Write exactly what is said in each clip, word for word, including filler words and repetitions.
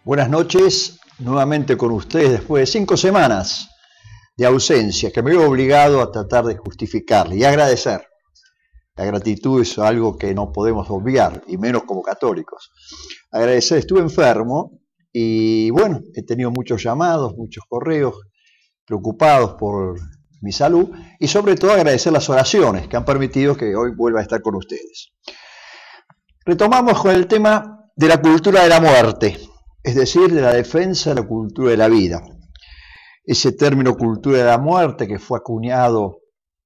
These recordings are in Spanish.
Buenas noches, nuevamente con ustedes después de cinco semanas de ausencia que me veo obligado a tratar de justificarle y agradecer. La gratitud es algo que no podemos obviar, y menos como católicos. Agradecer, estuve enfermo y bueno, he tenido muchos llamados, muchos correos, preocupados por mi salud y sobre todo agradecer las oraciones que han permitido que hoy vuelva a estar con ustedes. Retomamos con el tema de la cultura de la muerte, es decir, de la defensa de la cultura de la vida. Ese término cultura de la muerte que fue acuñado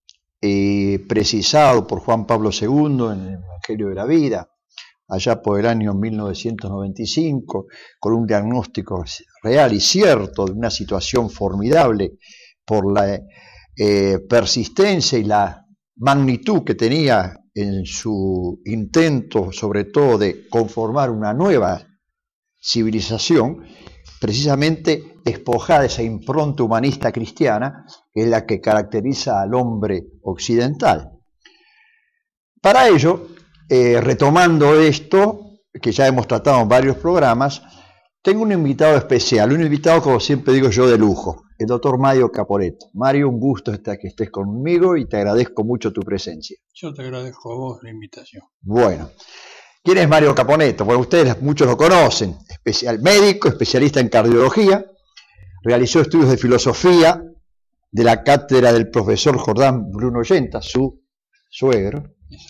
y eh, precisado por Juan Pablo segundo en el Evangelio de la Vida, allá por el año mil novecientos noventa y cinco, con un diagnóstico real y cierto de una situación formidable por la eh, persistencia y la magnitud que tenía en su intento, sobre todo, de conformar una nueva civilización, precisamente despojada de esa impronta humanista cristiana, que es la que caracteriza al hombre occidental. Para ello, eh, retomando esto, que ya hemos tratado en varios programas, tengo un invitado especial, un invitado, como siempre digo yo, de lujo, el doctor Mario Caporetto. Mario, un gusto estar, que estés conmigo y te agradezco mucho tu presencia. Yo te agradezco a vos la invitación. Bueno, ¿quién es Mario Caporetto? Bueno, ustedes muchos lo conocen, especial médico, especialista en cardiología, realizó estudios de filosofía de la cátedra del profesor Jordán Bruno Ollenta, su suegro,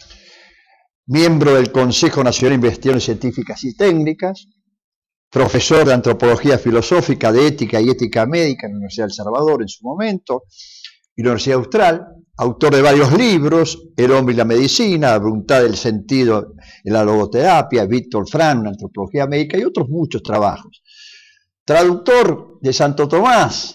miembro del Consejo Nacional de Investigaciones Científicas y Técnicas, profesor de Antropología Filosófica, de Ética y Ética Médica en la Universidad del Salvador en su momento, y la Universidad Austral, autor de varios libros, El hombre y la medicina, La voluntad del sentido en la logoterapia, Víctor Frank, Antropología Médica y otros muchos trabajos. Traductor de Santo Tomás,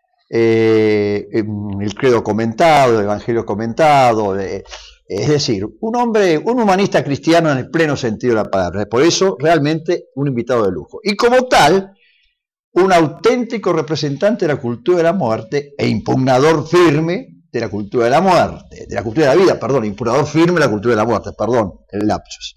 eh, el credo comentado, el evangelio comentado, de, es decir, un hombre, un humanista cristiano en el pleno sentido de la palabra. Por eso, realmente, un invitado de lujo. Y como tal, un auténtico representante de la cultura de la muerte e impugnador firme de la cultura de la muerte, de la cultura de la vida, perdón, impugnador firme de la cultura de la muerte, perdón, el lapsus.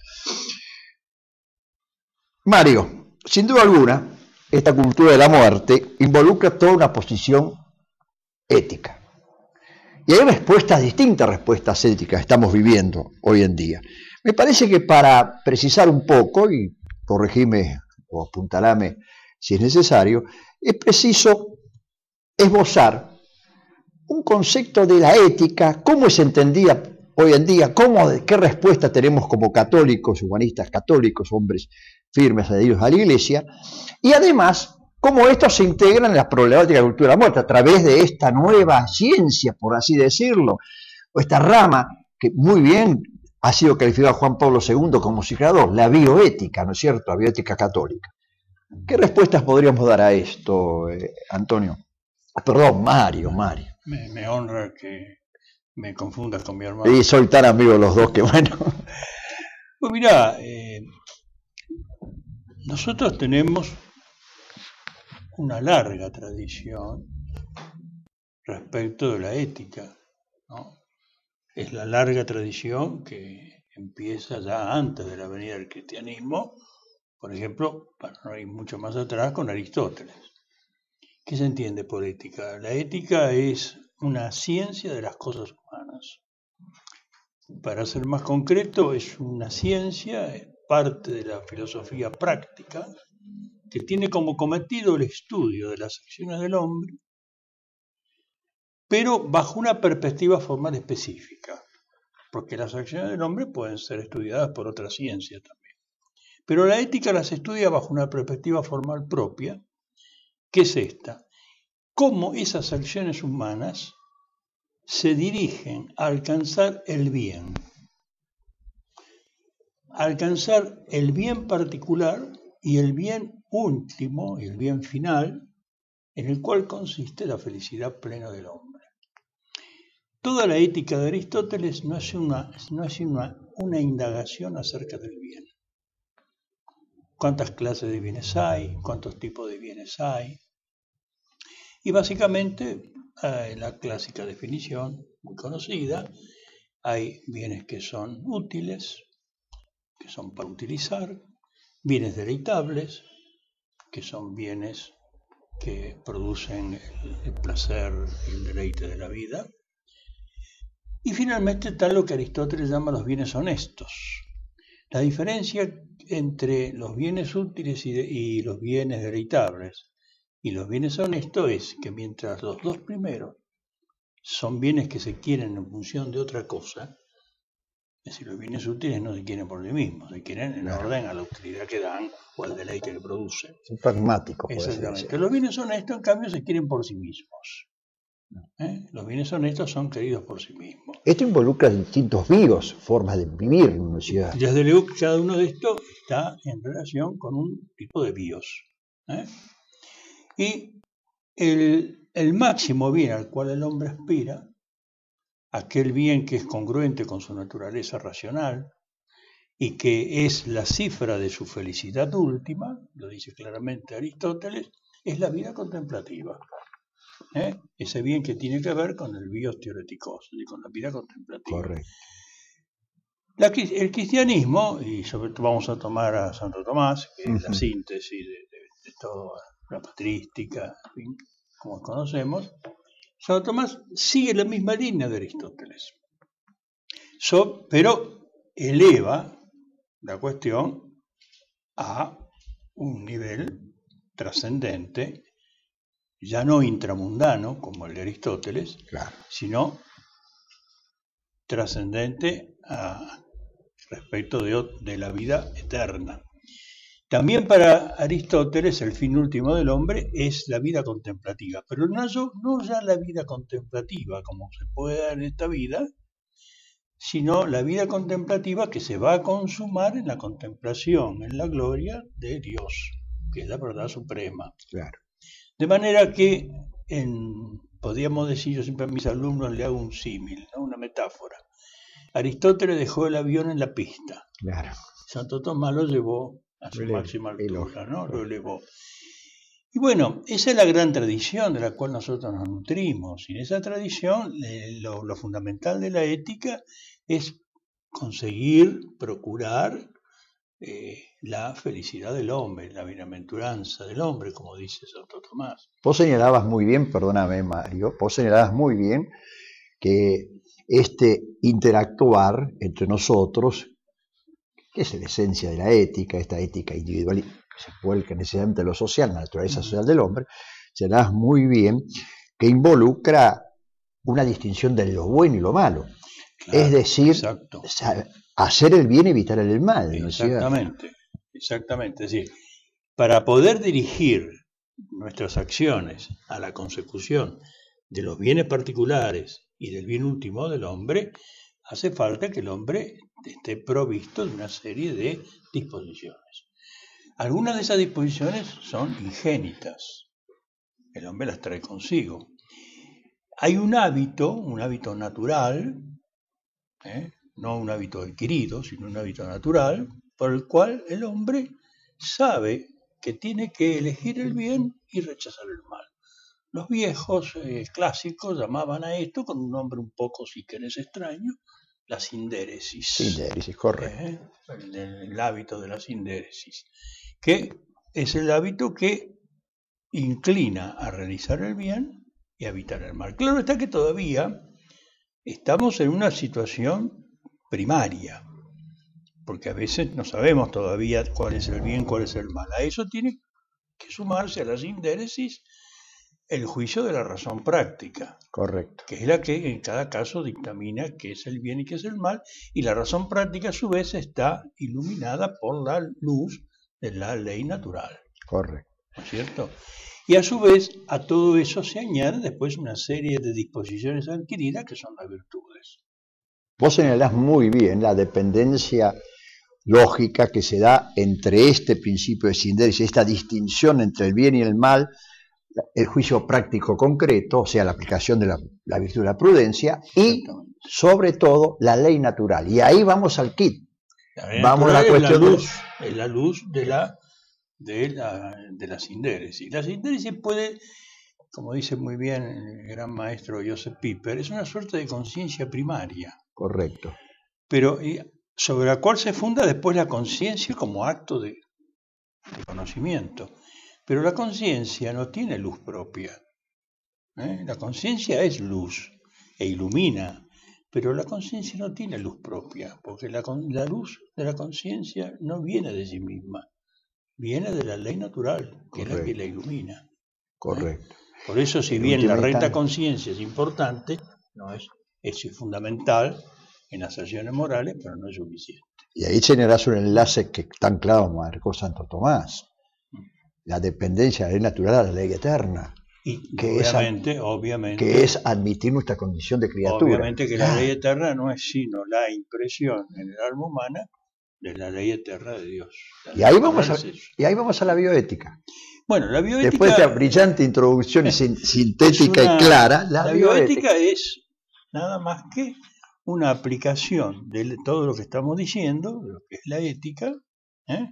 Mario, sin duda alguna, esta cultura de la muerte involucra toda una posición ética. Y hay respuestas, distintas respuestas éticas que estamos viviendo hoy en día. Me parece que para precisar un poco, y corregime o apuntalame si es necesario, es preciso esbozar un concepto de la ética, cómo es entendida hoy en día, cómo, qué respuesta tenemos como católicos, humanistas católicos, hombres firmes adheridos a la Iglesia, y además cómo esto se integra en la problemática de la cultura de la muerte a través de esta nueva ciencia, por así decirlo, o esta rama que muy bien ha sido calificada Juan Pablo segundo como su creador, la bioética, ¿no es cierto?, la bioética católica. ¿Qué respuestas podríamos dar a esto, eh, Antonio? Perdón, Mario, Mario. Me, me honra que me confundas con mi hermano. Y soy tan amigo los dos que bueno. Pues mirá, eh, nosotros tenemos una larga tradición respecto de la ética, ¿no? Es la larga tradición que empieza ya antes de la venida del cristianismo, por ejemplo, para no ir mucho más atrás, con Aristóteles. ¿Qué se entiende por ética? La ética es una ciencia de las cosas humanas. Para ser más concreto, es una ciencia, es parte de la filosofía práctica, que tiene como cometido el estudio de las acciones del hombre, pero bajo una perspectiva formal específica, porque las acciones del hombre pueden ser estudiadas por otras ciencias también. Pero la ética las estudia bajo una perspectiva formal propia, que es esta: cómo esas acciones humanas se dirigen a alcanzar el bien, a alcanzar el bien particular y el bien último, y el bien final, en el cual consiste la felicidad plena del hombre. Toda la ética de Aristóteles no es una, no es una, una indagación acerca del bien. ¿Cuántas clases de bienes hay? ¿Cuántos tipos de bienes hay? Y básicamente, eh, la clásica definición, muy conocida, hay bienes que son útiles, que son para utilizar, bienes deleitables, que son bienes que producen el, el placer y el deleite de la vida. Y finalmente está lo que Aristóteles llama los bienes honestos. La diferencia entre los bienes útiles y, de, y los bienes deleitables y los bienes honestos es que mientras los dos primeros son bienes que se quieren en función de otra cosa, es decir, los bienes útiles no se quieren por sí mismos, se quieren en claro. orden a la utilidad que dan o al deleite que producen. Son pragmáticos. Exactamente. Los bienes honestos, en cambio, se quieren por sí mismos. ¿Eh? Los bienes honestos son queridos por sí mismos. Esto involucra distintos bios, formas de vivir en una ciudad. Desde luego que cada uno de estos está en relación con un tipo de bios. ¿Eh? Y el, el máximo bien al cual el hombre aspira, aquel bien que es congruente con su naturaleza racional y que es la cifra de su felicidad última, lo dice claramente Aristóteles, es la vida contemplativa. ¿Eh? Ese bien que tiene que ver con el bios teoreticos, y con la vida contemplativa. Correcto. La, el cristianismo, y sobre todo vamos a tomar a Santo Tomás, que uh-huh. es la síntesis de, de, de toda la patrística, en fin, como conocemos, Santo Tomás sigue la misma línea de Aristóteles, so, pero eleva la cuestión a un nivel trascendente, ya no intramundano como el de Aristóteles, claro. sino trascendente a respecto de, de la vida eterna. También para Aristóteles el fin último del hombre es la vida contemplativa, pero no, no ya la vida contemplativa como se puede dar en esta vida, sino la vida contemplativa que se va a consumar en la contemplación, en la gloria de Dios, que es la verdad suprema. Claro. De manera que, en, podríamos decir, yo siempre a mis alumnos le hago un símil, ¿no? Una metáfora. Aristóteles dejó el avión en la pista. Claro. Santo Tomás lo llevó a su máxima altura, ¿no? Lo elevó. Y bueno, esa es la gran tradición de la cual nosotros nos nutrimos. Y en esa tradición, eh, lo, lo fundamental de la ética es conseguir, procurar eh, la felicidad del hombre, la bienaventuranza del hombre, como dice Santo Tomás. Vos señalabas muy bien, perdóname Mario, vos señalabas muy bien que este interactuar entre nosotros, que es la esencia de la ética, esta ética individual que se vuelca necesariamente en lo social, la naturaleza social del hombre, señalabas muy bien que involucra una distinción de lo bueno y lo malo. Claro, es decir, exacto. hacer el bien y evitar el mal. ¿No? Exactamente, exactamente. Es decir, para poder dirigir nuestras acciones a la consecución de los bienes particulares y del bien último del hombre, hace falta que el hombre esté provisto de una serie de disposiciones. Algunas de esas disposiciones son ingénitas. El hombre las trae consigo. Hay un hábito, un hábito natural, ¿eh? no un hábito adquirido, sino un hábito natural, por el cual el hombre sabe que tiene que elegir el bien y rechazar el mal. Los viejos eh, clásicos llamaban a esto con un nombre un poco, si querés, extraño, la sindéresis. Sindéresis, correcto. ¿Eh? El, el hábito de la sindéresis, que es el hábito que inclina a realizar el bien y a evitar el mal. Claro está que todavía estamos en una situación primaria, porque a veces no sabemos todavía cuál es el bien, cuál es el mal. A eso tiene que sumarse a la sindéresis el juicio de la razón práctica. Correcto. Que es la que en cada caso dictamina qué es el bien y qué es el mal, y la razón práctica a su vez está iluminada por la luz de la ley natural. Correcto. ¿No es cierto? Y a su vez a todo eso se añade después una serie de disposiciones adquiridas que son las virtudes. Vos señalás muy bien la dependencia lógica que se da entre este principio de sindéresis, esta distinción entre el bien y el mal, el juicio práctico concreto, o sea, la aplicación de la, la virtud de la prudencia, y sobre todo la ley natural. Y ahí vamos al kit. La ley vamos natural a la cuestión es la luz, de... es la luz de la, de la, de la sindéresis. La sindéresis puede, como dice muy bien el gran maestro Joseph Pieper, es una suerte de conciencia primaria. Correcto. Pero sobre la cual se funda después la conciencia como acto de, de conocimiento. Pero la conciencia no tiene luz propia. ¿eh? La conciencia es luz e ilumina, pero la conciencia no tiene luz propia, porque la, la luz de la conciencia no viene de sí misma, viene de la ley natural, que Correcto. Es la que la ilumina. Correcto. ¿eh? Por eso, si El bien la recta tan... conciencia es importante, no es, es fundamental en las acciones morales, pero no es suficiente. Y ahí generas un enlace que tan claro marcó Santo Tomás. La dependencia de la ley natural a la ley eterna. Y que obviamente, es, obviamente. Que es admitir nuestra condición de criatura. Obviamente que la ley eterna no es sino la impresión en el alma humana de la ley eterna de Dios. Y ahí, vamos a, y ahí vamos a la bioética. Bueno, la bioética... Después de esta brillante introducción sintética una, y clara, la, la bioética, bioética es nada más que una aplicación de todo lo que estamos diciendo, de lo que es la ética, ¿eh?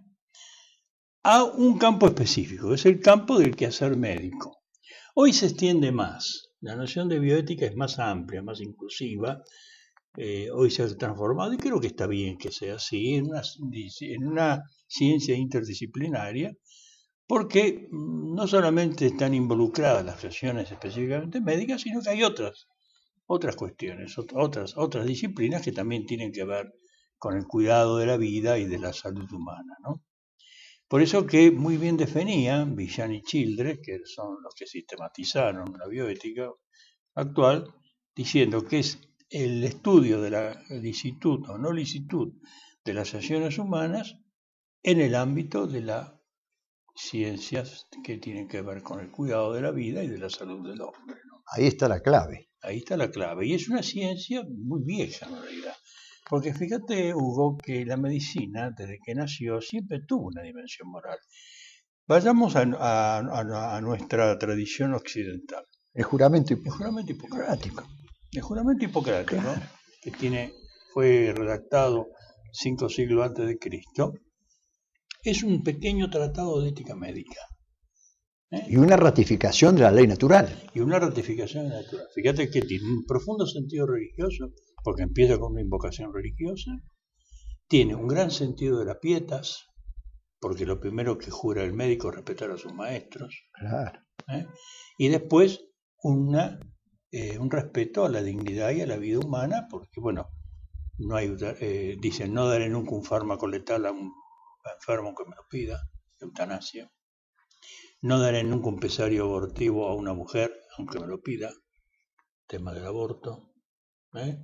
a un campo específico, es el campo del quehacer médico. Hoy se extiende más, la noción de bioética es más amplia, más inclusiva, eh, hoy se ha transformado y creo que está bien que sea así, en una, en una ciencia interdisciplinaria, porque no solamente están involucradas las acciones específicamente médicas, sino que hay otras, otras cuestiones, otras, otras disciplinas que también tienen que ver con el cuidado de la vida y de la salud humana, ¿no? Por eso que muy bien definían Villan y Childress, que son los que sistematizaron la bioética actual, diciendo que es el estudio de la licitud o no licitud de las acciones humanas en el ámbito de las ciencias que tienen que ver con el cuidado de la vida y de la salud del hombre, ¿no? Ahí está la clave. Ahí está la clave. Y es una ciencia muy vieja en realidad. Porque fíjate, Hugo, que la medicina, desde que nació, siempre tuvo una dimensión moral. Vayamos a, a, a, a nuestra tradición occidental. El juramento, el juramento hipocrático. El juramento hipocrático, claro. que tiene, fue redactado cinco siglos antes de Cristo, es un pequeño tratado de ética médica. ¿eh? Y una ratificación de la ley natural. Y una ratificación natural. Fíjate que tiene un profundo sentido religioso, porque empieza con una invocación religiosa, tiene un gran sentido de la pietas, porque lo primero que jura el médico es respetar a sus maestros, claro. ¿eh? y después una, eh, un respeto a la dignidad y a la vida humana, porque bueno, no hay, eh, dicen no daré nunca un fármaco letal a un enfermo que me lo pida, eutanasia, no daré nunca un pesario abortivo a una mujer, aunque me lo pida, tema del aborto, ¿eh?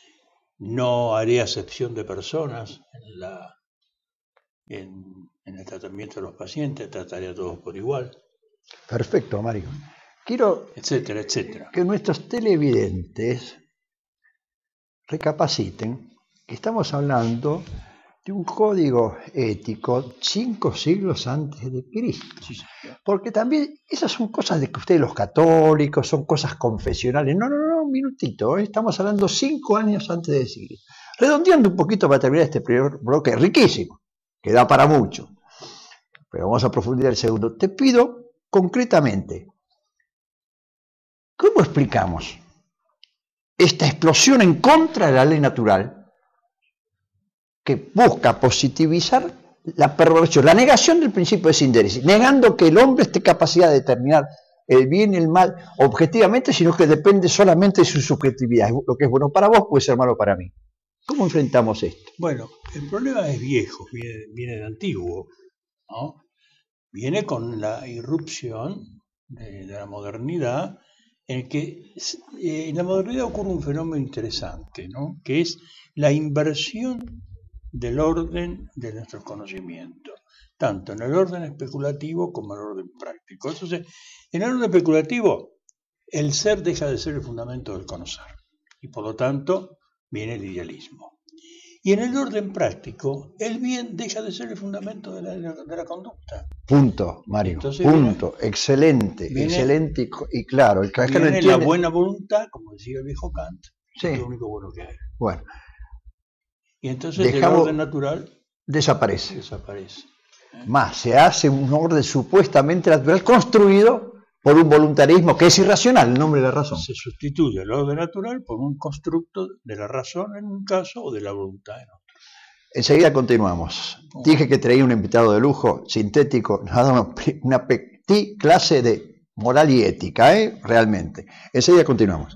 No haré acepción de personas en, la, en, en el tratamiento de los pacientes, trataré a todos por igual. Perfecto, Mario. Quiero etcétera, etcétera. que nuestros televidentes recapaciten que estamos hablando de un código ético cinco siglos antes de Cristo. Sí, sí. Porque también esas son cosas de que ustedes los católicos, son cosas confesionales. No, no, no, un minutito, ¿eh? Estamos hablando cinco años antes de Cristo. Redondeando un poquito para terminar este primer bloque, riquísimo, que da para mucho. Pero vamos a profundizar el segundo. Te pido concretamente, ¿cómo explicamos esta explosión en contra de la ley natural que busca positivizar la perversión, la negación del principio de síntesis, negando que el hombre esté capacidad de determinar el bien y el mal objetivamente, sino que depende solamente de su subjetividad? Lo que es bueno para vos puede ser malo para mí. ¿Cómo enfrentamos esto? Bueno, el problema es viejo, viene, viene de antiguo, ¿no? Viene con la irrupción de, de la modernidad, en el que eh, en la modernidad ocurre un fenómeno interesante, ¿no? Que es la inversión del orden de nuestros conocimientos, tanto en el orden especulativo como en el orden práctico. Entonces, en el orden especulativo, el ser deja de ser el fundamento del conocer, y por lo tanto viene el idealismo. Y en el orden práctico, el bien deja de ser el fundamento de la, de la conducta. Punto, Mario. Entonces, punto. Viene, excelente, viene, excelente y, y claro. El que viene no entiende... la buena voluntad, como decía el viejo Kant, sí. Es lo único bueno que hay. Bueno. Y entonces Dejamos, el orden natural desaparece. desaparece ¿eh? Más, se hace un orden supuestamente natural construido por un voluntarismo que es irracional, en nombre de la razón. Se sustituye el orden natural por un constructo de la razón en un caso o de la voluntad en otro. Enseguida continuamos. Oh. Dije que traía un invitado de lujo, sintético, nos ha dado una, una Ti clase de moral y ética, ¿eh? Realmente. Enseguida continuamos.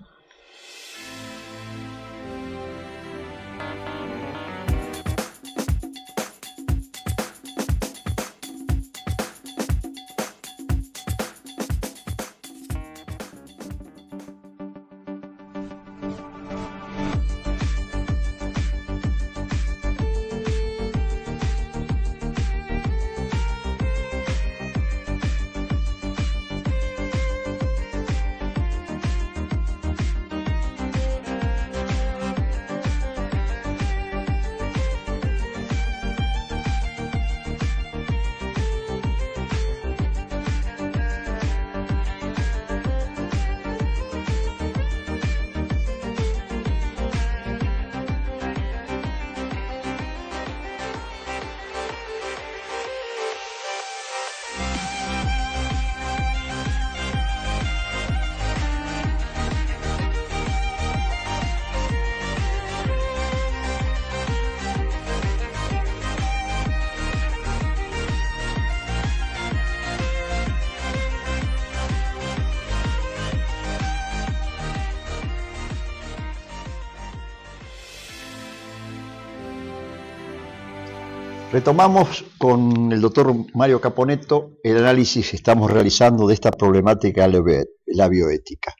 Retomamos con el doctor Mario Caponetto el análisis que estamos realizando de esta problemática de la bioética.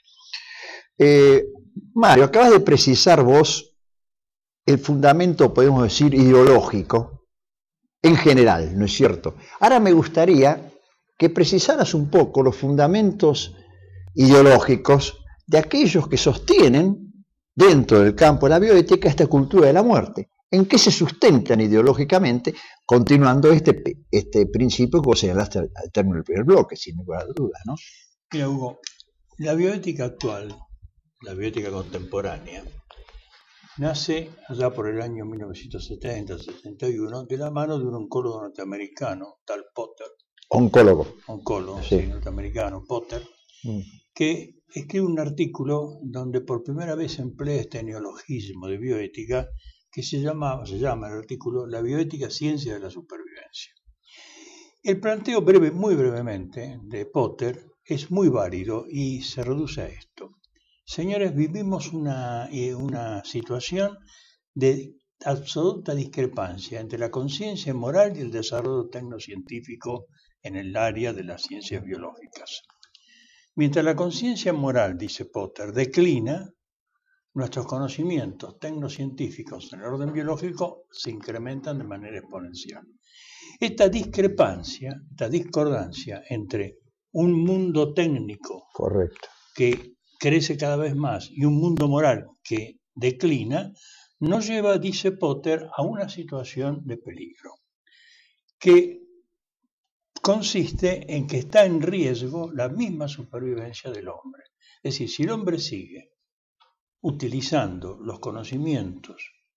Eh, Mario, acabas de precisar vos el fundamento, podemos decir, ideológico en general, ¿no es cierto? Ahora me gustaría que precisaras un poco los fundamentos ideológicos de aquellos que sostienen dentro del campo de la bioética esta cultura de la muerte. ¿En qué se sustentan ideológicamente? Continuando este, este principio que vos señalaste al, al término del primer bloque, sin ninguna duda, ¿no? Mira, Hugo, la bioética actual, la bioética contemporánea, nace allá por el año mil novecientos setenta, setenta y uno, de la mano de un oncólogo norteamericano, tal Potter. Oncólogo. Oncólogo, sí, sí norteamericano, Potter, mm. que escribe un artículo donde por primera vez emplea este neologismo de bioética que se llama, se llama el artículo La bioética, ciencia de la supervivencia. El planteo breve, muy brevemente, de Potter es muy válido y se reduce a esto. Señores, vivimos una, una situación de absoluta discrepancia entre la conciencia moral y el desarrollo tecnocientífico en el área de las ciencias biológicas. Mientras la conciencia moral, dice Potter, declina, nuestros conocimientos tecnocientíficos en el orden biológico se incrementan de manera exponencial. Esta discrepancia, esta discordancia entre un mundo técnico Correcto. que crece cada vez más y un mundo moral que declina, nos lleva, dice Potter, a una situación de peligro, que consiste en que está en riesgo la misma supervivencia del hombre. Es decir, si el hombre sigue utilizando los conocimientos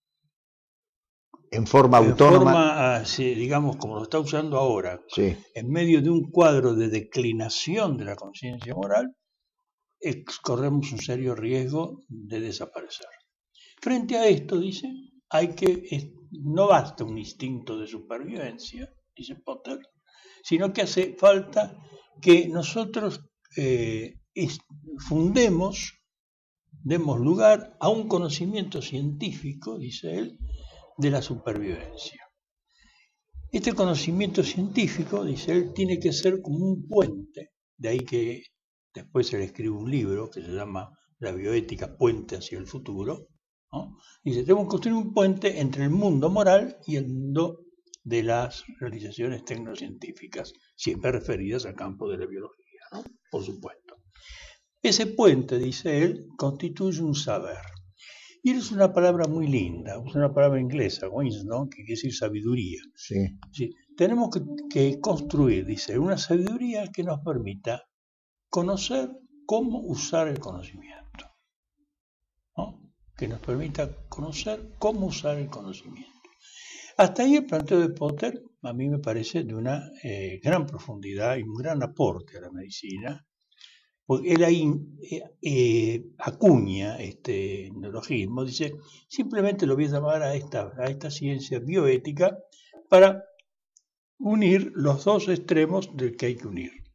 en forma en autónoma, forma, así, digamos, como lo está usando ahora, sí. en medio de un cuadro de declinación de la conciencia moral, corremos un serio riesgo de desaparecer. Frente a esto, dice, hay que, no basta un instinto de supervivencia, dice Potter, sino que hace falta que nosotros eh, fundemos, demos lugar a un conocimiento científico, dice él, de la supervivencia. Este conocimiento científico, dice él, tiene que ser como un puente, de ahí que después se le escribe un libro que se llama La bioética, puente hacia el futuro, ¿no? Dice, tenemos que construir un puente entre el mundo moral y el mundo de las realizaciones tecnocientíficas, siempre referidas al campo de la biología, ¿no? Por supuesto. Ese puente, dice él, constituye un saber. Y es una palabra muy linda, es una palabra inglesa, ¿no? Que quiere decir sabiduría. Sí. Sí, tenemos que, que construir, dice, una sabiduría que nos permita conocer cómo usar el conocimiento, ¿no? Que nos permita conocer cómo usar el conocimiento. Hasta ahí el planteo de Potter a mí me parece de una eh, gran profundidad y un gran aporte a la medicina, porque él ahí eh, eh, acuña este neologismo, dice, simplemente lo voy a llamar a esta, a esta ciencia bioética para unir los dos extremos del que hay que unir.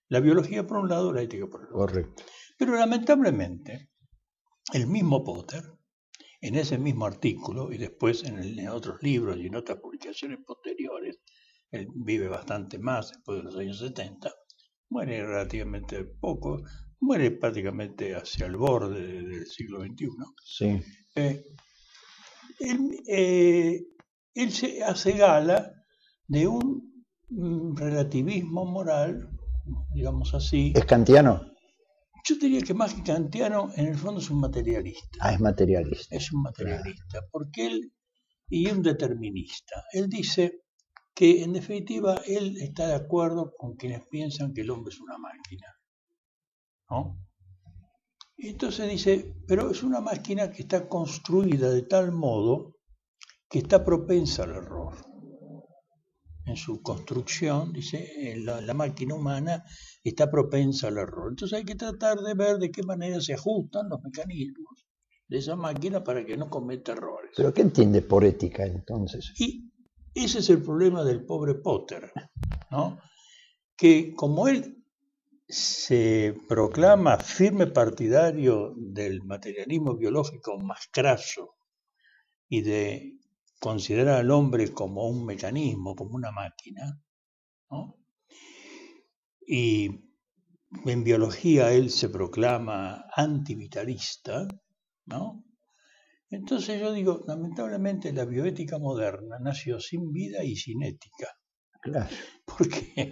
La biología por un lado, la ética por el otro. Correcto. Pero lamentablemente, el mismo Potter, en ese mismo artículo y después en, el, en otros libros y en otras publicaciones posteriores, él vive bastante más después de los años setenta, muere relativamente poco, muere prácticamente hacia el borde del siglo veintiuno. Sí. Eh, él, eh, él se hace gala de un, un relativismo moral, digamos así. ¿Es kantiano? Yo diría que más que kantiano, en el fondo es un materialista. Ah, es materialista. Es un materialista, claro. Porque él, y un determinista, él dice que en definitiva él está de acuerdo con quienes piensan que el hombre es una máquina, ¿no? Y entonces dice, pero es una máquina que está construida de tal modo que está propensa al error. En su construcción, dice, la, la máquina humana está propensa al error. Entonces hay que tratar de ver de qué manera se ajustan los mecanismos de esa máquina para que no cometa errores. ¿Pero qué entiende por ética entonces? Y ese es el problema del pobre Potter, ¿no? Que como él se proclama firme partidario del materialismo biológico más craso y de considerar al hombre como un mecanismo, como una máquina, ¿no? Y en biología él se proclama antivitalista, ¿no? Entonces yo digo, lamentablemente la bioética moderna nació sin vida y sin ética. Claro. ¿Por qué?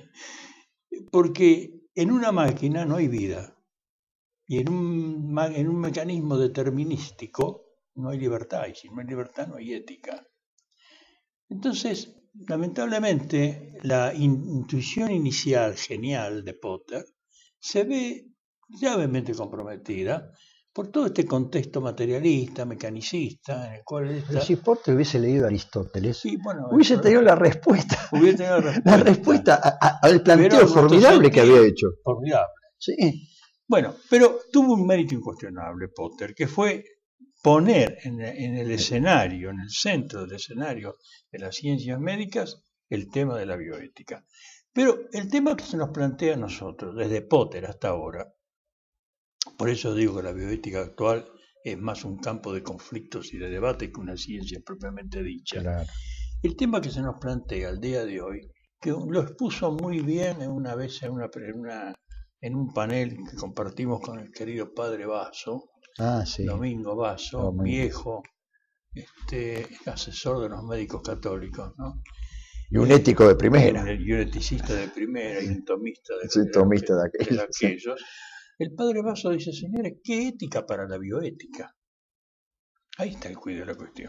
Porque en una máquina no hay vida y en un, en un mecanismo determinístico no hay libertad, y si no hay libertad no hay ética. Entonces, lamentablemente, la intuición inicial genial de Potter se ve gravemente comprometida por todo este contexto materialista, mecanicista, en el cual él está... Pero si Potter hubiese leído a Aristóteles, sí, bueno, hubiese tenido la respuesta. Hubiese tenido la respuesta, la respuesta a, a, al planteo pero formidable que había hecho. Formidable. Sí. Bueno, pero tuvo un mérito incuestionable Potter, que fue poner en, en el escenario, en el centro del escenario de las ciencias médicas, el tema de la bioética. Pero el tema que se nos plantea a nosotros, desde Potter hasta ahora, por eso digo que la bioética actual es más un campo de conflictos y de debate que una ciencia propiamente dicha. Claro. El tema que se nos plantea al día de hoy, que lo expuso muy bien una vez en, una, en, una, en un panel que compartimos con el querido padre Basso, ah, sí. Domingo Basso, Domingo. viejo, este, asesor de los médicos católicos, ¿no? Y un ético de primera. Y un eticista de primera y un tomista de, sí, de, tomista de, de, aquellos, de aquellos. Sí. El padre Basso dice, señores, ¿qué ética para la bioética? Ahí está el cuidado de la cuestión.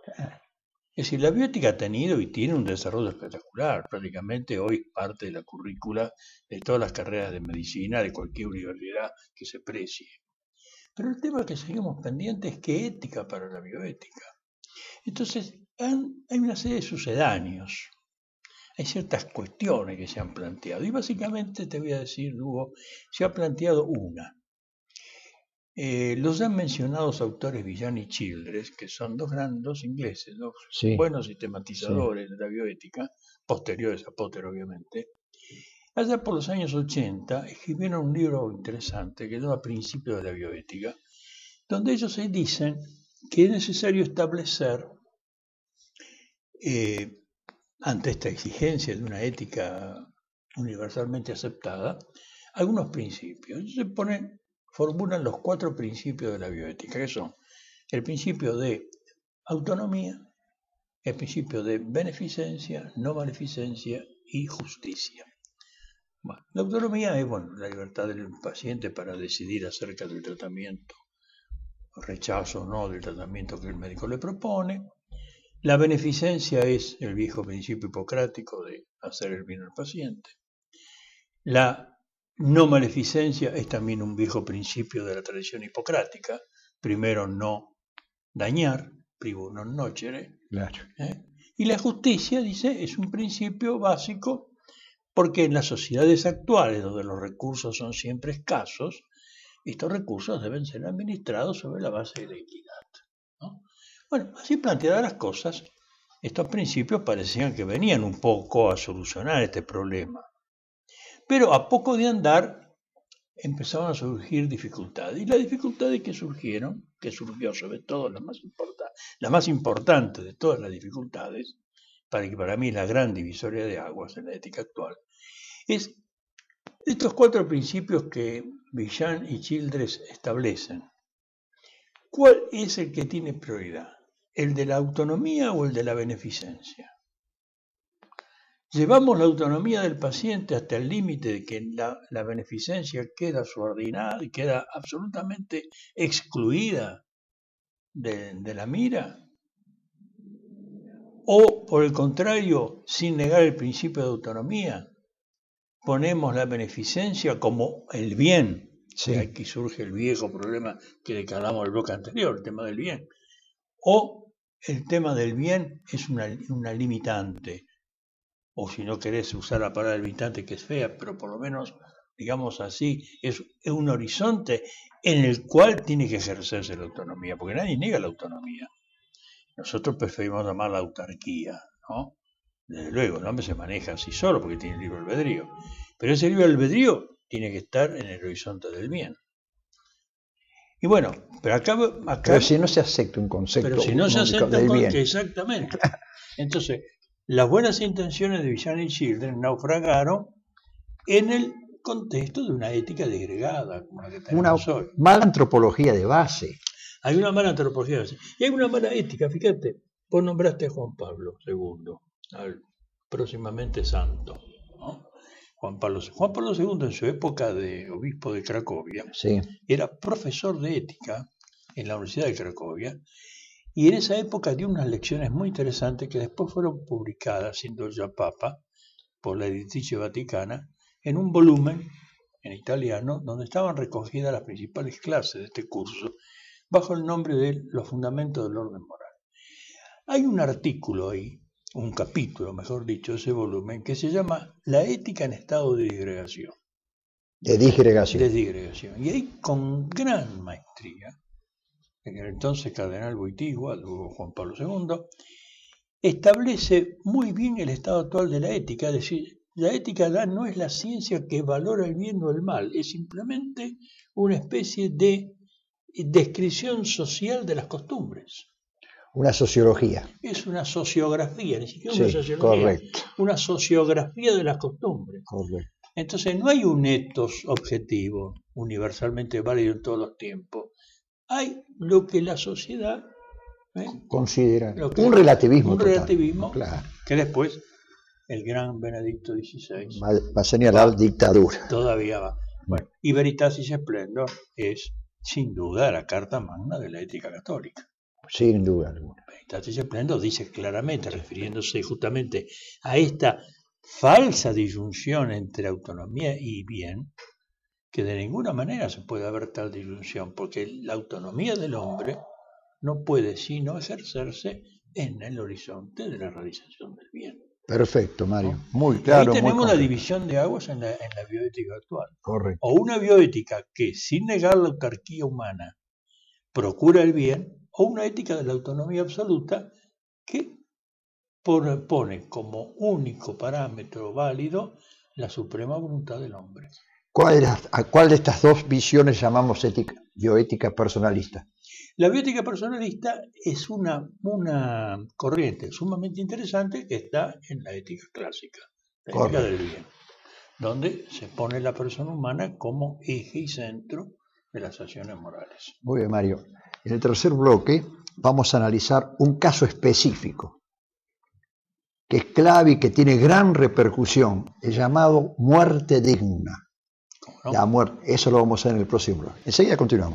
Es decir, la bioética ha tenido y tiene un desarrollo espectacular. Prácticamente hoy es parte de la currícula de todas las carreras de medicina de cualquier universidad que se precie. Pero el tema que seguimos pendientes es qué ética para la bioética. Entonces, hay una serie de sucedáneos. Hay ciertas cuestiones que se han planteado. Y básicamente, te voy a decir, Lugo, se ha planteado una. Eh, los ya mencionados autores Villani y Childress, que son dos grandes ingleses, dos sí, buenos sistematizadores sí. de la bioética, posteriores a Potter obviamente, allá por los años ochenta escribieron un libro interesante que se llama Principios de la bioética, donde ellos se dicen que es necesario establecer, eh, ante esta exigencia de una ética universalmente aceptada, algunos principios. Se ponen formulan los cuatro principios de la bioética, que son el principio de autonomía, el principio de beneficencia, no maleficencia y justicia. Bueno, la autonomía es bueno, la libertad del paciente para decidir acerca del tratamiento, rechazo o no del tratamiento que el médico le propone. La beneficencia es el viejo principio hipocrático de hacer el bien al paciente. La no maleficencia es también un viejo principio de la tradición hipocrática. Primero no dañar, primo non nocere. Claro. ¿eh? Y la justicia, dice, es un principio básico porque en las sociedades actuales, donde los recursos son siempre escasos, estos recursos deben ser administrados sobre la base de la equidad, ¿no? Bueno, así planteadas las cosas, estos principios parecían que venían un poco a solucionar este problema. Pero a poco de andar empezaron a surgir dificultades. Y las dificultades que surgieron, que surgió sobre todo la más importante, la más importante de todas las dificultades, para que para mí es la gran divisoria de aguas en la ética actual, es estos cuatro principios que Villan y Childress establecen. ¿Cuál es el que tiene prioridad? ¿El de la autonomía o el de la beneficencia? Llevamos la autonomía del paciente hasta el límite de que la, la beneficencia queda subordinada y queda absolutamente excluida de, de la mira. O, por el contrario, sin negar el principio de autonomía, ponemos la beneficencia como el bien. Sí. Aquí surge el viejo problema que declaramos en el bloque anterior, el tema del bien. O el tema del bien es una, una limitante. O si no querés usar la palabra limitante, que es fea, pero por lo menos, digamos así, es, es un horizonte en el cual tiene que ejercerse la autonomía, porque nadie niega la autonomía. Nosotros preferimos llamar la autarquía, ¿no? Desde luego, el hombre se maneja así solo porque tiene libre albedrío. Pero ese libre albedrío tiene que estar en el horizonte del bien. Y bueno, pero acá... acá pero si no se acepta un concepto pero si no se acepta del con, bien. Exactamente. Entonces, las buenas intenciones de Villan y Childress naufragaron en el contexto de una ética desgregada, como la que tenemos una hoy. Mala antropología de base. Hay una mala antropología de base. Y hay una mala ética, fíjate. Vos nombraste a Juan Pablo segundo, al próximamente santo, ¿no? Juan Pablo, Juan Pablo segundo, en su época de obispo de Cracovia, sí. era profesor de ética en la Universidad de Cracovia, y en esa época dio unas lecciones muy interesantes que después fueron publicadas, siendo ya papa, por la Editrice Vaticana, en un volumen en italiano, donde estaban recogidas las principales clases de este curso, bajo el nombre de Los Fundamentos del Orden Moral. Hay un artículo ahí, un capítulo, mejor dicho, de ese volumen, que se llama La ética en estado de disgregación. De disgregación. De disgregación. Y ahí, con gran maestría, en el entonces cardenal Wojtyła, luego Juan Pablo segundo, establece muy bien el estado actual de la ética, es decir, la ética no es la ciencia que valora el bien o el mal, es simplemente una especie de descripción social de las costumbres. Una sociología. Es una sociografía, ni siquiera sí, una sociología. Correcto. Una sociografía de las costumbres. Correcto. Entonces no hay un ethos objetivo, universalmente válido en todos los tiempos. Hay lo que la sociedad ¿eh? considera. Que, un relativismo. Un total. relativismo claro. Que después el gran Benedicto dieciséis va, va a señalar dictadura. Todavía va. Bueno, y Veritatis Splendor es sin duda la carta magna de la ética católica. Sin duda alguna. Veritatis Splendor dice claramente, refiriéndose justamente a esta falsa disyunción entre autonomía y bien, que de ninguna manera se puede haber tal disyunción, porque la autonomía del hombre no puede sino ejercerse en el horizonte de la realización del bien. Perfecto, Mario. ¿No? Muy claro. Ahí tenemos muy la división de aguas en la, en la bioética actual. Correcto. O una bioética que, sin negar la autarquía humana, procura el bien, o una ética de la autonomía absoluta que pone como único parámetro válido la suprema voluntad del hombre. ¿Cuál, ¿A cuál de estas dos visiones llamamos ética, bioética personalista? La bioética personalista es una, una corriente sumamente interesante que está en la ética clásica, la Correcto. Ética del bien, donde se pone la persona humana como eje y centro de las acciones morales. Muy bien, Mario. En el tercer bloque vamos a analizar un caso específico que es clave y que tiene gran repercusión, el llamado muerte digna. ¿Cómo no? La muerte, eso lo vamos a ver en el próximo bloque. Enseguida continuamos.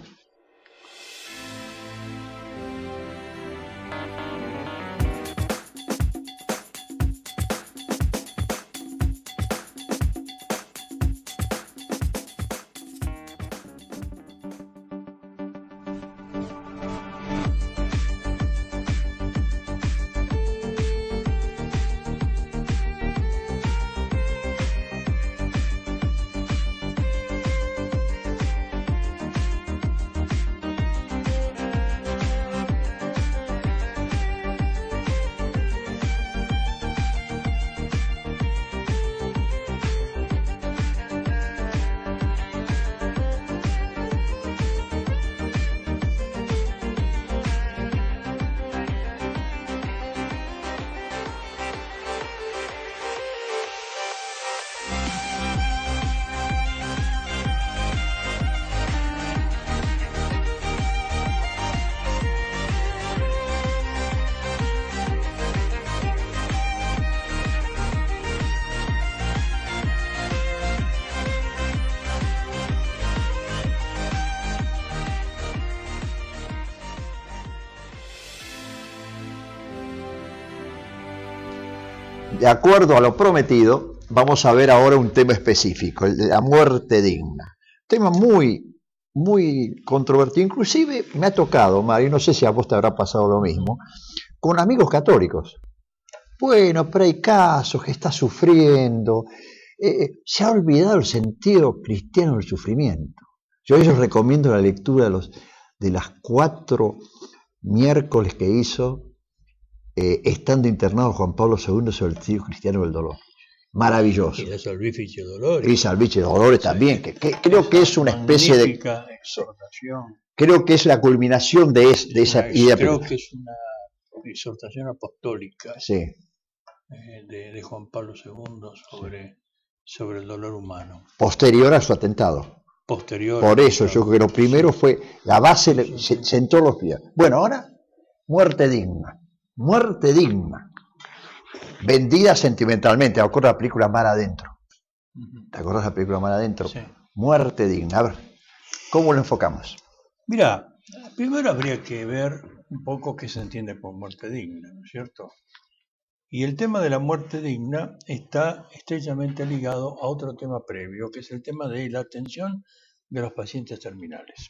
de acuerdo a lo prometido, vamos a ver ahora un tema específico, el de la muerte digna. Tema muy, muy controvertido. Inclusive me ha tocado, Mario, no sé si a vos te habrá pasado lo mismo, con amigos católicos. Bueno, pero hay casos que está sufriendo. Eh, se ha olvidado el sentido cristiano del sufrimiento. Yo a ellos recomiendo la lectura de, los, de las cuatro miércoles que hizo eh, estando internado Juan Pablo segundo sobre el sentido cristiano del dolor. Maravilloso. Y de Salvifici Dolores. Y Salvifici Dolores sí, también, que, que creo que es una especie de... exhortación. Creo que es la culminación de, es, de esa idea. Creo que es una exhortación apostólica sí. eh, de, de Juan Pablo segundo sobre, sí. sobre el dolor humano. Posterior a su atentado. Posterior. Por eso yo creo que lo primero sí. fue la base, sí, sí. Se, sentó los pies. Bueno, ahora, muerte digna. Muerte digna. Vendida sentimentalmente. ¿Te acuerdas de la película Mar Adentro? Uh-huh. ¿Te acuerdas de la película Mar Adentro? Sí. Muerte digna. A ver, ¿cómo lo enfocamos? Mira, primero habría que ver un poco qué se entiende por muerte digna, ¿no es cierto? Y el tema de la muerte digna está estrechamente ligado a otro tema previo, que es el tema de la atención de los pacientes terminales.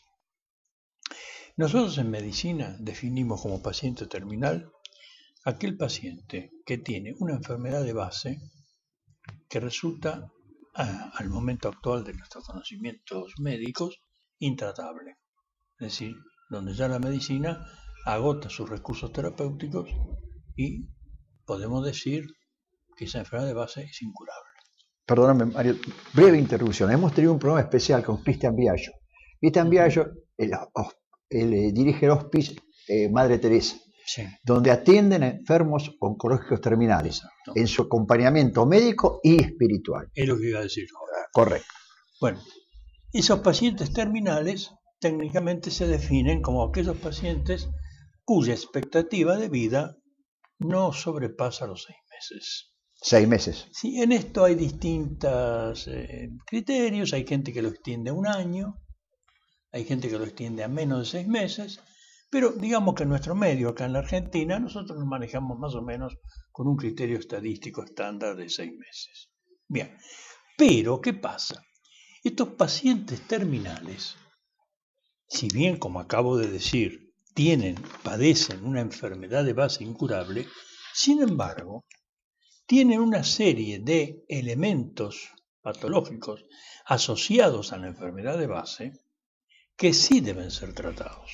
Nosotros en medicina definimos como paciente terminal aquel paciente que tiene una enfermedad de base que resulta, ah, al momento actual de nuestros conocimientos médicos, intratable. Es decir, donde ya la medicina agota sus recursos terapéuticos y podemos decir que esa enfermedad de base es incurable. Perdóname, Mario, breve interrupción. Hemos tenido un programa especial con Cristian Biagio. Cristian Biagio él, él, él, dirige el Hospice eh, Madre Teresa, sí. donde atienden a enfermos oncológicos terminales, exacto. En su acompañamiento médico y espiritual. Es lo que iba a decir. Correcto. Bueno, esos pacientes terminales técnicamente se definen como aquellos pacientes cuya expectativa de vida no sobrepasa los seis meses. Seis meses. Sí, en esto hay distintos eh, criterios. Hay gente que lo extiende a un año, hay gente que lo extiende a menos de seis meses, pero digamos que en nuestro medio, acá en la Argentina, nosotros nos manejamos más o menos con un criterio estadístico estándar de seis meses. Bien, pero ¿qué pasa? Estos pacientes terminales, si bien, como acabo de decir, tienen, padecen una enfermedad de base incurable, sin embargo, tienen una serie de elementos patológicos asociados a la enfermedad de base que sí deben ser tratados.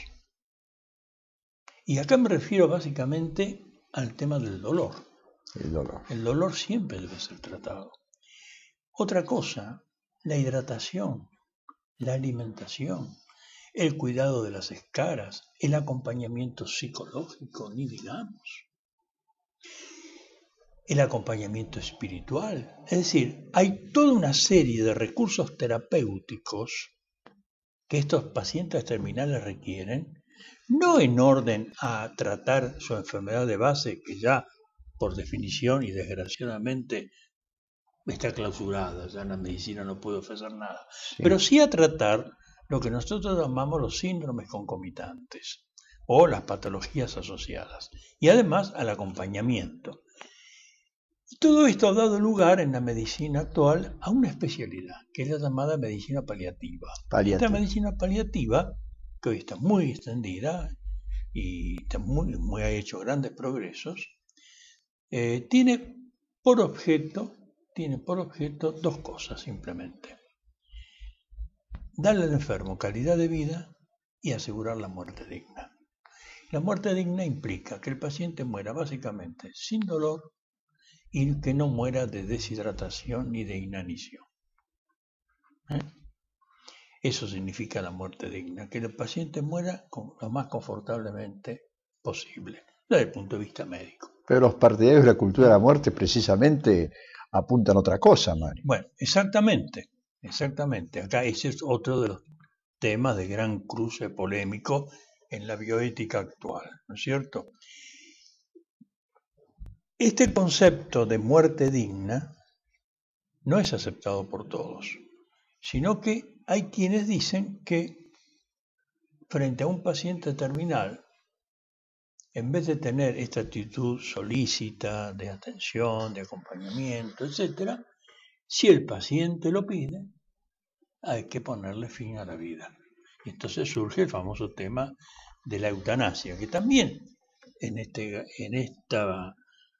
Y acá me refiero básicamente al tema del dolor. El dolor. El dolor siempre debe ser tratado. Otra cosa, la hidratación, la alimentación, el cuidado de las escaras, el acompañamiento psicológico, ni digamos. El acompañamiento espiritual. Es decir, hay toda una serie de recursos terapéuticos que estos pacientes terminales requieren, no en orden a tratar su enfermedad de base, que ya por definición y desgraciadamente está clausurada, ya en la medicina no puede ofrecer nada, sí. Pero sí a tratar lo que nosotros llamamos los síndromes concomitantes o las patologías asociadas, y además al acompañamiento. Y todo esto ha dado lugar en la medicina actual a una especialidad, que es la llamada medicina paliativa. Paliativa. Esta medicina paliativa, que hoy está muy extendida y está muy, muy, ha hecho grandes progresos, eh, tiene por objeto, tiene por objeto dos cosas simplemente. Darle al enfermo calidad de vida y asegurar la muerte digna. La muerte digna implica que el paciente muera básicamente sin dolor, y que no muera de deshidratación ni de inanición. ¿Eh? Eso significa la muerte digna, que el paciente muera con lo más confortablemente posible, desde el punto de vista médico. Pero los partidarios de la cultura de la muerte precisamente apuntan a otra cosa, Mario. Bueno, exactamente, exactamente. Acá ese es otro de los temas de gran cruce polémico en la bioética actual, ¿no es cierto? Este concepto de muerte digna no es aceptado por todos, sino que hay quienes dicen que frente a un paciente terminal en vez de tener esta actitud solícita, de atención, de acompañamiento, etcétera, si el paciente lo pide, hay que ponerle fin a la vida. Y entonces surge el famoso tema de la eutanasia, que también en, este, en esta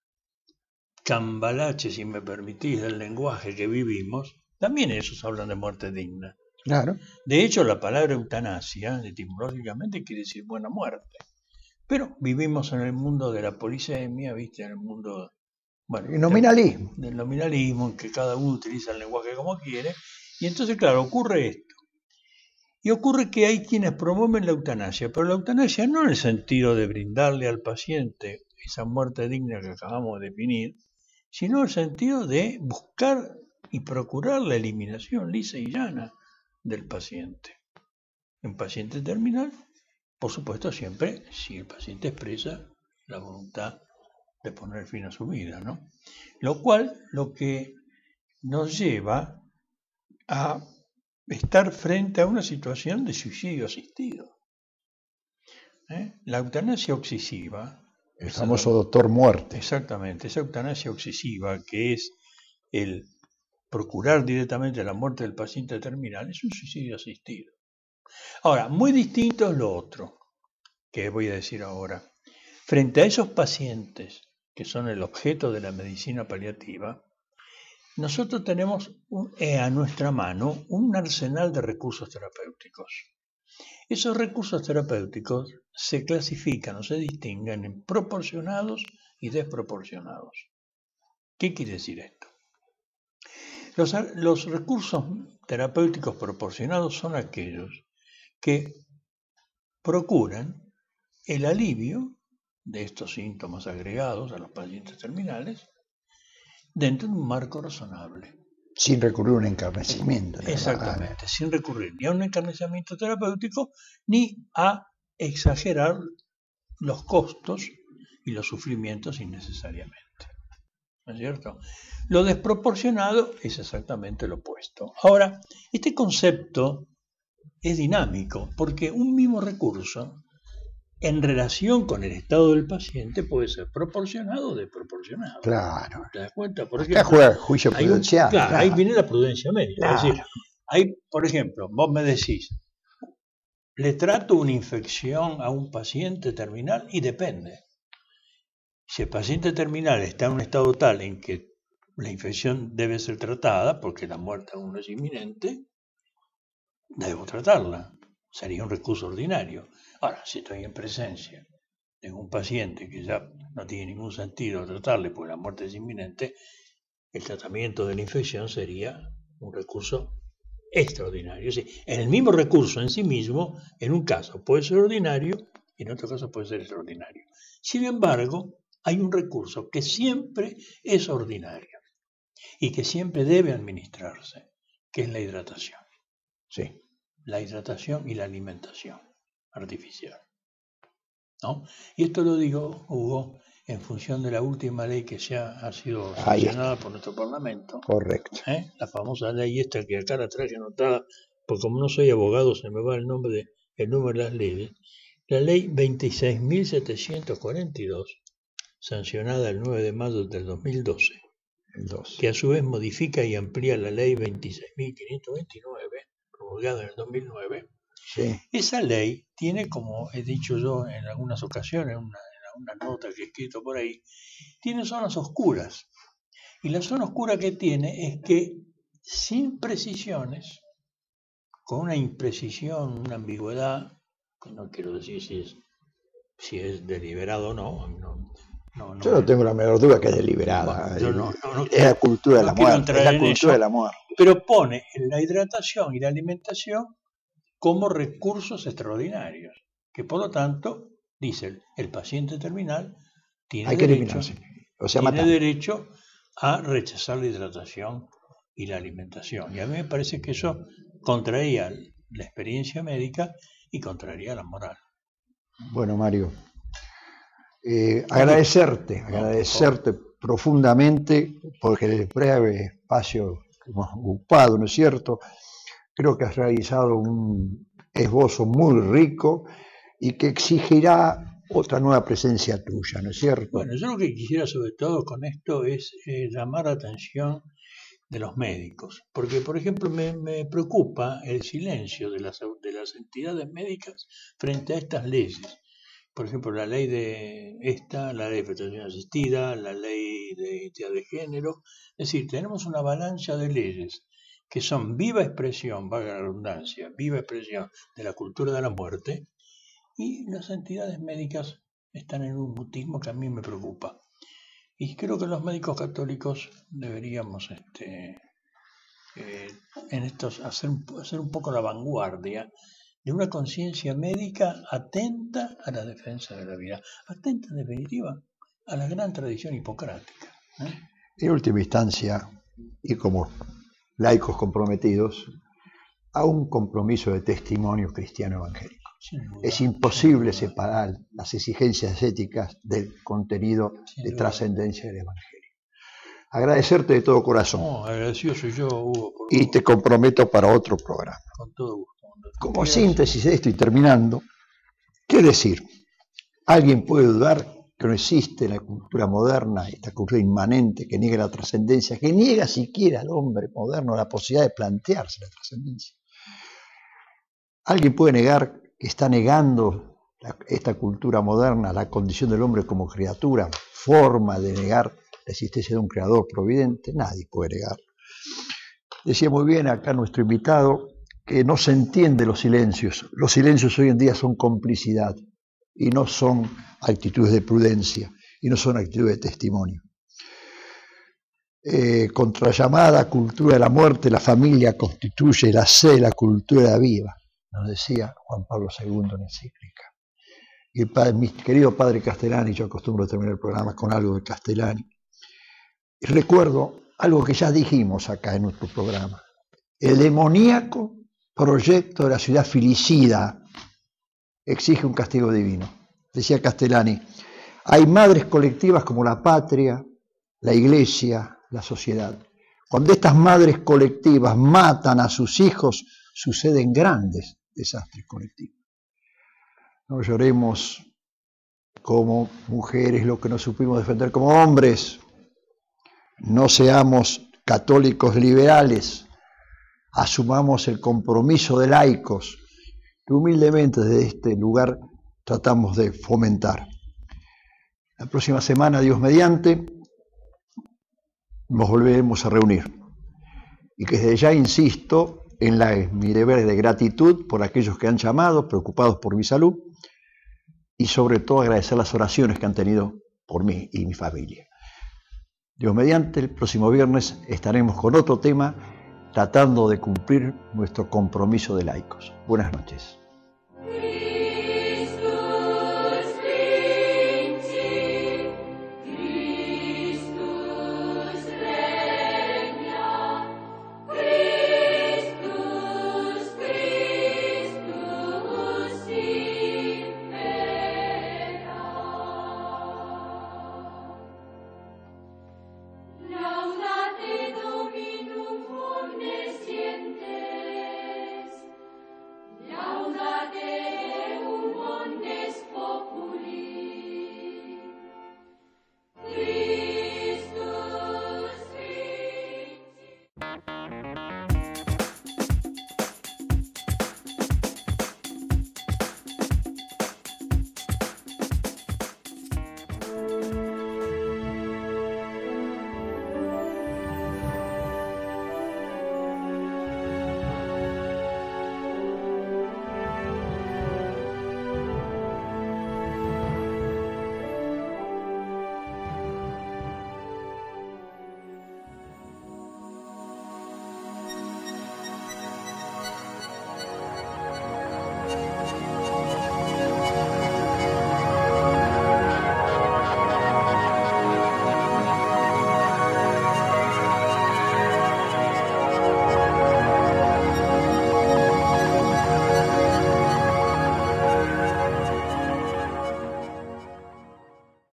cambalache, si me permitís, del lenguaje que vivimos, también ellos hablan de muerte digna. Claro. De hecho, la palabra eutanasia, etimológicamente, quiere decir buena muerte. Pero vivimos en el mundo de la polisemia, ¿viste? En el mundo, bueno, el nominalismo. Del, del nominalismo, en que cada uno utiliza el lenguaje como quiere. Y entonces, claro, ocurre esto. Y ocurre que hay quienes promueven la eutanasia, pero la eutanasia no en el sentido de brindarle al paciente esa muerte digna que acabamos de definir, sino en el sentido de buscar y procurar la eliminación lisa y llana del paciente. Un paciente terminal, por supuesto, siempre si el paciente expresa la voluntad de poner fin a su vida, ¿no? Lo cual lo que nos lleva a estar frente a una situación de suicidio asistido. ¿Eh? La eutanasia obsesiva, el famoso esa, doctor muerte. Exactamente, esa eutanasia obsesiva, que es el procurar directamente la muerte del paciente terminal, es un suicidio asistido. Ahora, muy distinto es lo otro que voy a decir ahora. Frente a esos pacientes que son el objeto de la medicina paliativa, nosotros tenemos un, eh, a nuestra mano un arsenal de recursos terapéuticos. Esos recursos terapéuticos se clasifican o se distinguen en proporcionados y desproporcionados. ¿Qué quiere decir esto? Los, los recursos terapéuticos proporcionados son aquellos que procuran el alivio de estos síntomas agregados a los pacientes terminales dentro de un marco razonable. Sin recurrir a un encarnecimiento. Exactamente, sin recurrir ni a un encarnecimiento terapéutico ni a exagerar los costos y los sufrimientos innecesariamente. ¿No es cierto? Lo desproporcionado es exactamente lo opuesto. Ahora, este concepto es dinámico porque un mismo recurso en relación con el estado del paciente puede ser proporcionado o desproporcionado. Claro. ¿Te das cuenta? Por ejemplo, acá juega el juicio prudencial. Un, claro, claro, ahí viene la prudencia médica. Claro. Es decir, hay, por ejemplo, vos me decís, le trato una infección a un paciente terminal y depende. Si el paciente terminal está en un estado tal en que la infección debe ser tratada, porque la muerte aún no es inminente, debo tratarla. Sería un recurso ordinario. Ahora, si estoy en presencia de un paciente que ya no tiene ningún sentido tratarle porque la muerte es inminente, el tratamiento de la infección sería un recurso extraordinario. Es decir, el mismo recurso en sí mismo, en un caso puede ser ordinario y en otro caso puede ser extraordinario. Sin embargo, hay un recurso que siempre es ordinario y que siempre debe administrarse, que es la hidratación. Sí. La hidratación y la alimentación artificial, ¿no? Y esto lo digo, Hugo, en función de la última ley que ya ha sido sancionada por nuestro Parlamento. Correcto. ¿Eh? La famosa ley esta que acá la traje anotada, porque como no soy abogado se me va el nombre de, el número de las leyes. La ley veintiséis mil setecientos cuarenta y dos, sancionada el nueve de mayo del dos mil doce, doce, que a su vez modifica y amplía la ley veintiséis mil quinientos veintinueve, promulgada en el dos mil nueve. Sí. Esa ley tiene, como he dicho yo en algunas ocasiones, una, en una nota que he escrito por ahí, tiene zonas oscuras. Y la zona oscura que tiene es que sin precisiones, con una imprecisión, una ambigüedad, que no quiero decir si es, si es deliberado o no, no, no, no yo no me... tengo la menor duda que es deliberada. Bueno, yo no, no, no es quiero, la cultura de no la muerte. Es la cultura eso, de la muerte. Pero pone en la hidratación y la alimentación como recursos extraordinarios, que por lo tanto, dice el, el paciente terminal, tiene, Hay que derecho, o sea, tiene derecho a rechazar la hidratación y la alimentación. Y a mí me parece que eso contraría la experiencia médica y contraría la moral. Bueno, Mario, eh, agradecerte, no, agradecerte por profundamente porque el breve espacio que hemos ocupado, ¿no es cierto? Creo que has realizado un esbozo muy rico y que exigirá otra nueva presencia tuya, ¿no es cierto? Bueno, yo lo que quisiera sobre todo con esto es eh, llamar la atención de los médicos, porque por ejemplo me, me preocupa el silencio de las, de las entidades médicas frente a estas leyes. Por ejemplo, la ley de esta, la ley de fertilización asistida, la ley de identidad de género. Es decir, tenemos una avalancha de leyes que son viva expresión, valga la redundancia, viva expresión de la cultura de la muerte, y las entidades médicas están en un mutismo que a mí me preocupa. Y creo que los médicos católicos deberíamos este, eh, en estos hacer, hacer un poco la vanguardia de una conciencia médica atenta a la defensa de la vida, atenta en definitiva a la gran tradición hipocrática. ¿eh? En última instancia, y como laicos comprometidos, a un compromiso de testimonio cristiano evangélico. Es imposible separar las exigencias éticas del contenido de trascendencia del Evangelio. Agradecerte de todo corazón. No, agradecido soy yo, Hugo. Por y te comprometo para otro programa. Con todo gusto. Como síntesis de esto y terminando, ¿qué decir? ¿Alguien puede dudar que no existe en la cultura moderna, esta cultura inmanente que niega la trascendencia, que niega siquiera al hombre moderno la posibilidad de plantearse la trascendencia? ¿Alguien puede negar que está negando la, esta cultura moderna la condición del hombre como criatura, forma de negar la existencia de un creador providente? Nadie puede negar. Decía muy bien acá nuestro invitado que no se entiende los silencios. Los silencios hoy en día son complicidad y no son actitudes de prudencia y no son actitudes de testimonio. Eh, contrallamada cultura de la muerte, la familia constituye la sede de la cultura viva, nos decía Juan Pablo segundo en encíclica. Y el padre, mi querido padre Castellani, yo acostumbro a terminar el programa con algo de Castellani, y recuerdo algo que ya dijimos acá en nuestro programa: el demoníaco proyecto de la ciudad filicida exige un castigo divino. Decía Castellani, hay madres colectivas como la patria, la iglesia, la sociedad. Cuando estas madres colectivas matan a sus hijos, suceden grandes desastres colectivos. No lloremos como mujeres lo que no supimos defender como hombres. No seamos católicos liberales. Asumamos el compromiso de laicos que humildemente desde este lugar tratamos de fomentar. La próxima semana, Dios mediante, nos volveremos a reunir. Y que desde ya insisto en la, mi deber de gratitud por aquellos que han llamado, preocupados por mi salud, y sobre todo agradecer las oraciones que han tenido por mí y mi familia. Dios mediante, el próximo viernes estaremos con otro tema, tratando de cumplir nuestro compromiso de laicos. Buenas noches.